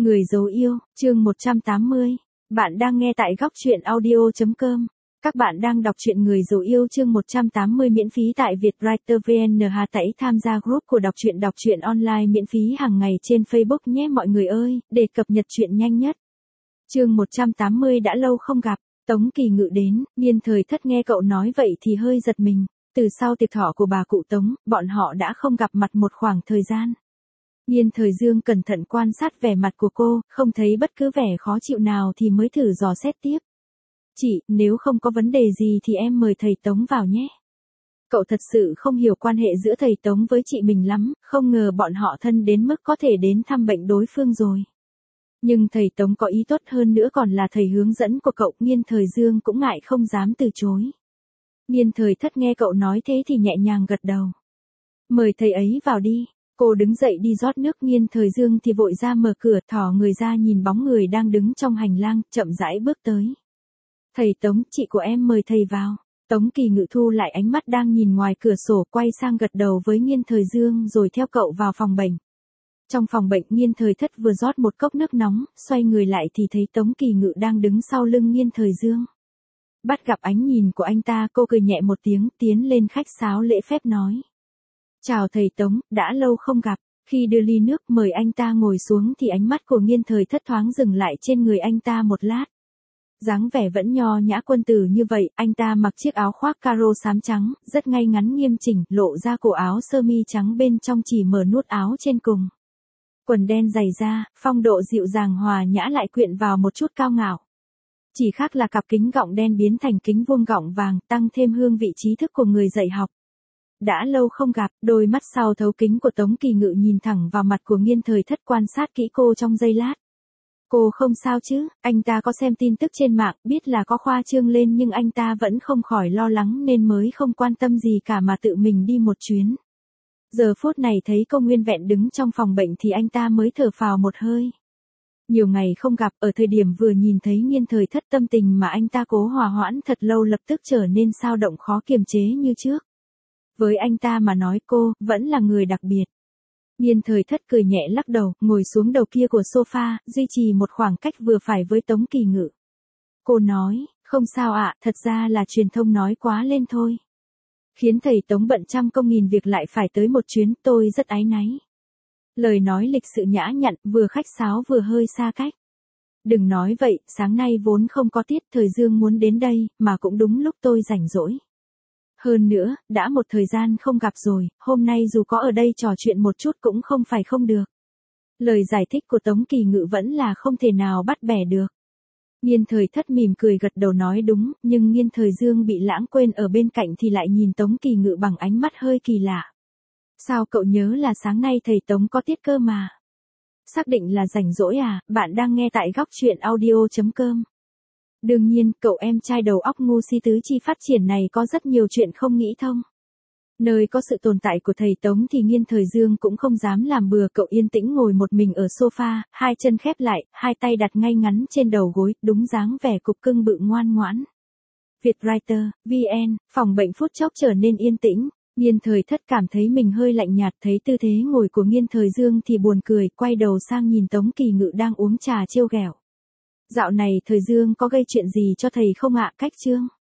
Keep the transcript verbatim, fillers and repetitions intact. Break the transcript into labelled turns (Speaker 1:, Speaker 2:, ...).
Speaker 1: Người dấu yêu, chương một trăm tám mươi. Bạn đang nghe tại góc truyện audio chấm com. Các bạn đang đọc truyện Người dấu yêu chương một trăm tám mươi miễn phí tại Vietwriter vê en. Hãy tham gia group của đọc truyện đọc truyện online miễn phí hàng ngày trên Facebook nhé mọi người ơi, để cập nhật truyện nhanh nhất. Chương một trăm tám mươi đã lâu không gặp, Tống Kỳ Ngự đến, Niên Thời Thất nghe cậu nói vậy thì hơi giật mình. Từ sau tiệc thọ của bà cụ Tống, bọn họ đã không gặp mặt một khoảng thời gian. Niên Thời Dương cẩn thận quan sát vẻ mặt của cô, không thấy bất cứ vẻ khó chịu nào thì mới thử dò xét tiếp. Chị, nếu không có vấn đề gì thì em mời thầy Tống vào nhé. Cậu thật sự không hiểu quan hệ giữa thầy Tống với chị mình lắm, không ngờ bọn họ thân đến mức có thể đến thăm bệnh đối phương rồi. Nhưng thầy Tống có ý tốt hơn nữa còn là thầy hướng dẫn của cậu. Niên Thời Dương cũng ngại không dám từ chối. Niên Thời Thất nghe cậu nói thế thì nhẹ nhàng gật đầu. Mời thầy ấy vào đi. Cô đứng dậy đi rót nước. Niên Thời Dương thì vội ra mở cửa, thò người ra nhìn bóng người đang đứng trong hành lang, chậm rãi bước tới. Thầy Tống, chị của em mời thầy vào. Tống Kỳ Ngự thu lại ánh mắt đang nhìn ngoài cửa sổ, quay sang gật đầu với Niên Thời Dương rồi theo cậu vào phòng bệnh. Trong phòng bệnh, Niên Thời Thất vừa rót một cốc nước nóng, xoay người lại thì thấy Tống Kỳ Ngự đang đứng sau lưng Niên Thời Dương. Bắt gặp ánh nhìn của anh ta, cô cười nhẹ một tiếng, tiến lên khách sáo lễ phép nói. Chào thầy Tống, đã lâu không gặp. Khi đưa ly nước mời anh ta ngồi xuống thì ánh mắt của Niên Thời Thất thoáng dừng lại trên người anh ta một lát. Dáng vẻ vẫn nho nhã quân tử như vậy, anh ta mặc chiếc áo khoác caro xám trắng, rất ngay ngắn nghiêm chỉnh, lộ ra cổ áo sơ mi trắng bên trong chỉ mở nút áo trên cùng. Quần đen dày da, phong độ dịu dàng hòa nhã lại quyện vào một chút cao ngạo. Chỉ khác là cặp kính gọng đen biến thành kính vuông gọng vàng, tăng thêm hương vị trí thức của người dạy học. Đã lâu không gặp, đôi mắt sau thấu kính của Tống Kỳ Ngự nhìn thẳng vào mặt của Niên Thời Thất, quan sát kỹ cô trong giây lát. Cô không sao chứ? Anh ta có xem tin tức trên mạng, biết là có khoa trương lên nhưng anh ta vẫn không khỏi lo lắng nên mới không quan tâm gì cả mà tự mình đi một chuyến. Giờ phút này thấy cô nguyên vẹn đứng trong phòng bệnh thì anh ta mới thở phào một hơi. Nhiều ngày không gặp, ở thời điểm vừa nhìn thấy Niên Thời Thất, tâm tình mà anh ta cố hòa hoãn thật lâu lập tức trở nên xao động khó kiềm chế như trước. Với anh ta mà nói cô, vẫn là người đặc biệt. Niên Thời Thất cười nhẹ lắc đầu, ngồi xuống đầu kia của sofa, duy trì một khoảng cách vừa phải với Tống Kỳ Ngự. Cô nói, không sao ạ, thật ra là truyền thông nói quá lên thôi. Khiến thầy Tống bận trăm công nghìn việc lại phải tới một chuyến, tôi rất áy náy. Lời nói lịch sự nhã nhặn, vừa khách sáo vừa hơi xa cách. Đừng nói vậy, sáng nay vốn không có tiết, Thời Dương muốn đến đây, mà cũng đúng lúc tôi rảnh rỗi. Hơn nữa, đã một thời gian không gặp rồi, hôm nay dù có ở đây trò chuyện một chút cũng không phải không được. Lời giải thích của Tống Kỳ Ngự vẫn là không thể nào bắt bẻ được. Niên Thời Thất mỉm cười gật đầu nói đúng, nhưng Niên Thời Dương bị lãng quên ở bên cạnh thì lại nhìn Tống Kỳ Ngự bằng ánh mắt hơi kỳ lạ. Sao cậu nhớ là sáng nay thầy Tống có tiết cơ mà? Xác định là rảnh rỗi à? Bạn đang nghe tại góc truyện audio chấm com. Đương nhiên, cậu em trai đầu óc ngu si tứ chi phát triển này có rất nhiều chuyện không nghĩ thông. Nơi có sự tồn tại của thầy Tống thì Niên Thời Dương cũng không dám làm bừa. Cậu yên tĩnh ngồi một mình ở sofa, hai chân khép lại, hai tay đặt ngay ngắn trên đầu gối, đúng dáng vẻ cục cưng bự ngoan ngoãn. Vietwriter, vê en, phòng bệnh phút chốc trở nên yên tĩnh. Niên Thời Thất cảm thấy mình hơi lạnh nhạt, thấy tư thế ngồi của Niên Thời Dương thì buồn cười, quay đầu sang nhìn Tống Kỳ Ngự đang uống trà trêu ghẹo. Dạo này Thời Dương có gây chuyện gì cho thầy không ạ? Cách chương.